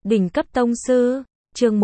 Đỉnh cấp tông sư, chương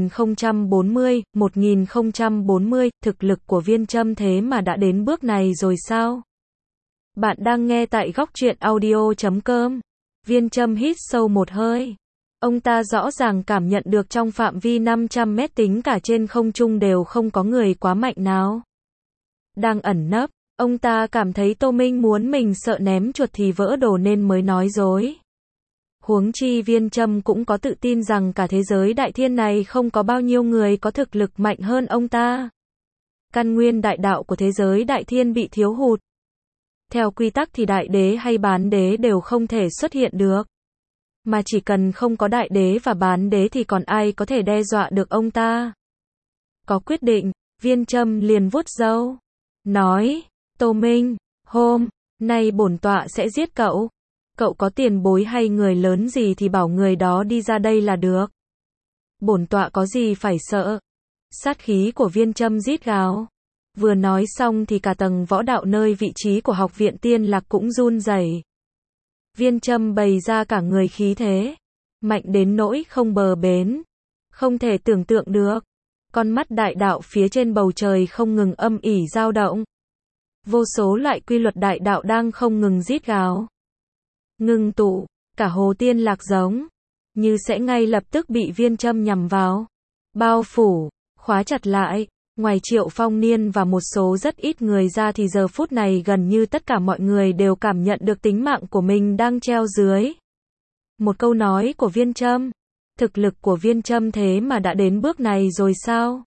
1040, thực lực của Viên Châm thế mà đã đến bước này rồi sao? Bạn đang nghe tại góc truyện audio.com. Viên Châm hít sâu một hơi. Ông ta rõ ràng cảm nhận được trong phạm vi 500 mét tính cả trên không trung đều không có người quá mạnh nào đang ẩn nấp. Ông ta cảm thấy Tô Minh muốn mình sợ ném chuột thì vỡ đồ nên mới nói dối. Huống chi Viên Châm cũng có tự tin rằng cả thế giới đại thiên này không có bao nhiêu người có thực lực mạnh hơn ông ta. Căn nguyên đại đạo của thế giới đại thiên bị thiếu hụt. Theo quy tắc thì đại đế hay bán đế đều không thể xuất hiện được. Mà chỉ cần không có đại đế và bán đế thì còn ai có thể đe dọa được ông ta. Có quyết định, Viên Châm liền vuốt râu. Nói, Tô Minh, hôm nay bổn tọa sẽ giết cậu. Cậu có tiền bối hay người lớn gì thì bảo người đó đi ra đây là được. Bổn tọa có gì phải sợ. Sát khí của Viên Châm rít gào. Vừa nói xong thì cả tầng võ đạo nơi vị trí của học viện Tiên Lạc cũng run rẩy. Viên Châm bày ra cả người khí thế. Mạnh đến nỗi không bờ bến. Không thể tưởng tượng được. Con mắt đại đạo phía trên bầu trời không ngừng âm ỉ dao động. Vô số loại quy luật đại đạo đang không ngừng rít gào. Ngưng tụ, cả hồ Tiên Lạc giống như sẽ ngay lập tức bị Viên Châm nhằm vào. Bao phủ, khóa chặt lại. Ngoài Triệu Phong Niên và một số rất ít người ra thì giờ phút này gần như tất cả mọi người đều cảm nhận được tính mạng của mình đang treo dưới một câu nói của Viên Châm. Thực lực của Viên Châm thế mà đã đến bước này rồi sao?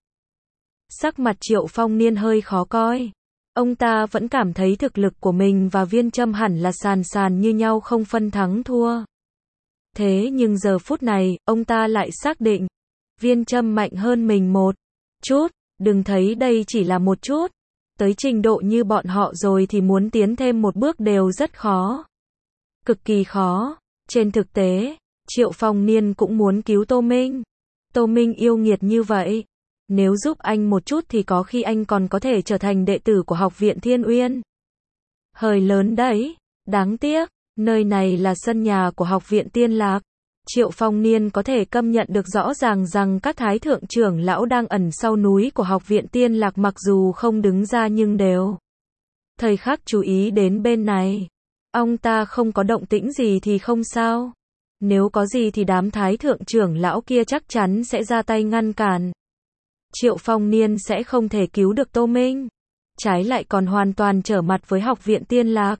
Sắc mặt Triệu Phong Niên hơi khó coi. Ông ta vẫn cảm thấy thực lực của mình và Viên Châm hẳn là sàn sàn như nhau không phân thắng thua. Thế nhưng giờ phút này, ông ta lại xác định Viên Châm mạnh hơn mình một chút. Đừng thấy đây chỉ là một chút. Tới trình độ như bọn họ rồi thì muốn tiến thêm một bước đều rất khó. Cực kỳ khó. Trên thực tế, Triệu Phong Niên cũng muốn cứu Tô Minh. Tô Minh yêu nghiệt như vậy. Nếu giúp anh một chút thì có khi anh còn có thể trở thành đệ tử của học viện Thiên Uyên. Hơi lớn đấy. Đáng tiếc, nơi này là sân nhà của học viện Tiên Lạc. Triệu Phong Niên có thể cảm nhận được rõ ràng rằng các thái thượng trưởng lão đang ẩn sau núi của học viện Tiên Lạc mặc dù không đứng ra nhưng đều thời khắc chú ý đến bên này. Ông ta không có động tĩnh gì thì không sao. Nếu có gì thì đám thái thượng trưởng lão kia chắc chắn sẽ ra tay ngăn cản. Triệu Phong Niên sẽ không thể cứu được Tô Minh. Trái lại còn hoàn toàn trở mặt với học viện Tiên Lạc.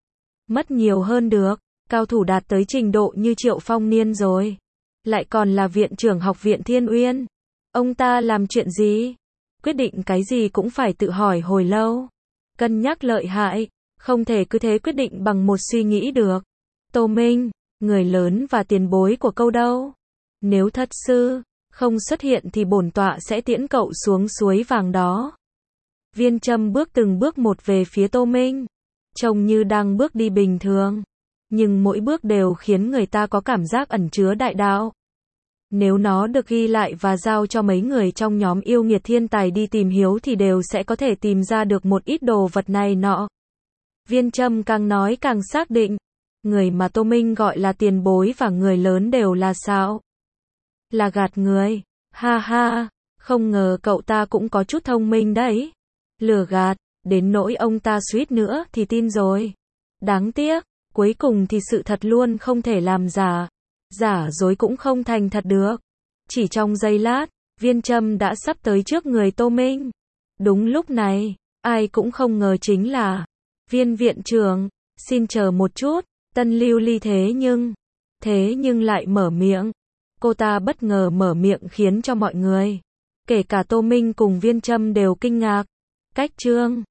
Mất nhiều hơn được. Cao thủ đạt tới trình độ như Triệu Phong Niên rồi. Lại còn là viện trưởng học viện Thiên Uyên. Ông ta làm chuyện gì? Quyết định cái gì cũng phải tự hỏi hồi lâu. Cân nhắc lợi hại. Không thể cứ thế quyết định bằng một suy nghĩ được. Tô Minh, người lớn và tiền bối của cậu đâu? Nếu thật sự không xuất hiện thì bổn tọa sẽ tiễn cậu xuống suối vàng đó. Viên Châm bước từng bước một về phía Tô Minh. Trông như đang bước đi bình thường. Nhưng mỗi bước đều khiến người ta có cảm giác ẩn chứa đại đạo. Nếu nó được ghi lại và giao cho mấy người trong nhóm yêu nghiệt thiên tài đi tìm hiểu thì đều sẽ có thể tìm ra được một ít đồ vật này nọ. Viên Châm càng nói càng xác định. Người mà Tô Minh gọi là tiền bối và người lớn đều là sao? Là gạt người. Ha ha, không ngờ cậu ta cũng có chút thông minh đấy. Lừa gạt, đến nỗi ông ta suýt nữa thì tin rồi. Đáng tiếc. Cuối cùng thì sự thật luôn không thể làm giả. Giả dối cũng không thành thật được. Chỉ trong giây lát, Viên Châm đã sắp tới trước người Tô Minh. Đúng lúc này, ai cũng không ngờ chính là Viên viện trưởng. Xin chờ một chút. Tân Lưu Ly thế nhưng lại mở miệng. Cô ta bất ngờ mở miệng khiến cho mọi người, kể cả Tô Minh cùng Viên Châm đều kinh ngạc. Cách chương